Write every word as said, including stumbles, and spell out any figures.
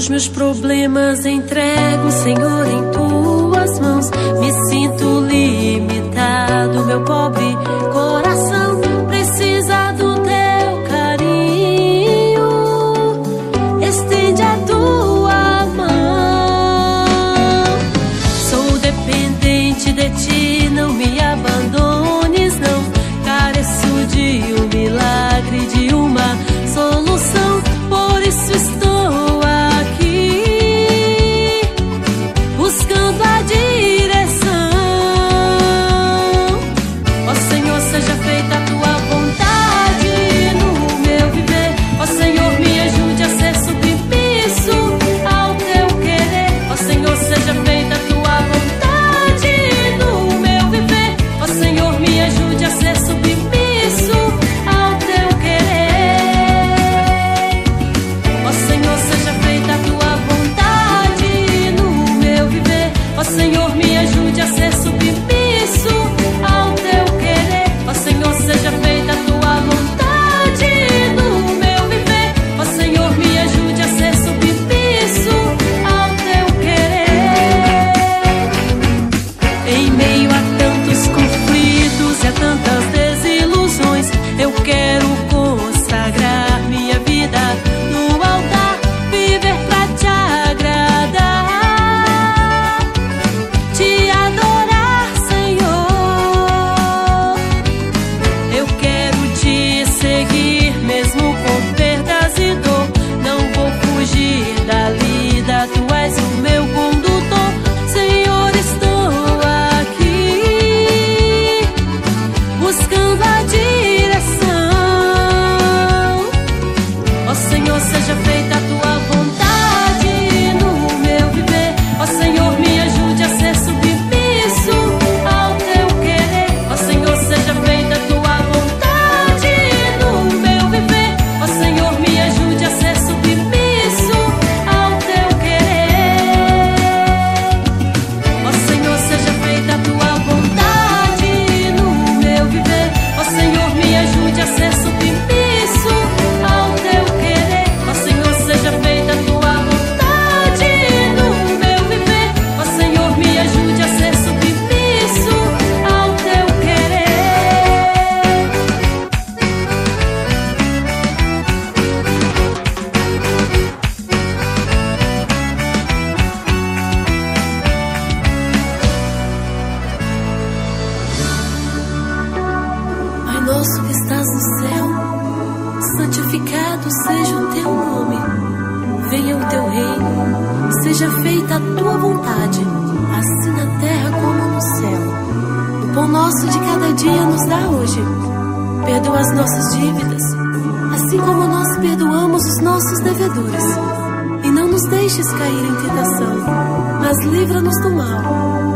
Os meus problemas entrego, Senhor, em tuas mãos. Me sinto limitado, meu pobre coração precisa do teu carinho. Estende a tua mão. Sou dependente de ti, não me abandones, não. Careço de um milagre, de uma solução. Por isso estou aqui, buscando a direção. Ó Senhor, seja feita a tua vontade no meu viver. Ó Senhor, me ajude a ser submisso ao teu querer. Ó Senhor, seja feita a tua vontade no meu viver. Ó Senhor, me ajude a ser submisso ao teu querer. Ó Senhor, seja feita a tua vontade no meu viver. Ó Senhor, me ajude a ser submisso ao teu querer. Ó Senhor, seja feita a tua vontade no meu viver. Ó Senhor, me ajude a ser submisso ao teu querer. Em meio a tantos conflitos e a tantas desilusões, eu quero consagrar minha vida no altar, viver pra te agradar, te adorar, Senhor. Eu quero te seguir mesmo com perdas e dor. Não vou fugir da lida, tu és o meu condutor. Senhor, estou aqui, buscando a direção. Ó Senhor, seja feita a tua vontade no meu viver. Ó Senhor, me ajude a ser submisso ao teu querer. Ó Senhor, seja feita a tua vontade no meu viver. Ó Senhor, me ajude a ser submisso ao teu querer. Ó Senhor, seja feita a tua vontade no meu viver. Ó Senhor, me ajude a ser submisso ao teu querer. Ó Senhor, seja feita a tua vontade no meu viver. Ó Senhor, me ajude a ser submisso ao teu querer. Pai nosso que estás no céu, santificado seja o teu nome. Venha o teu reino, seja feita a tua vontade, assim na terra como no céu. O pão nosso de cada dia nos dá hoje. Perdoa as nossas dívidas, assim como nós perdoamos os nossos devedores. E não nos deixes cair em tentação, mas livra-nos do mal,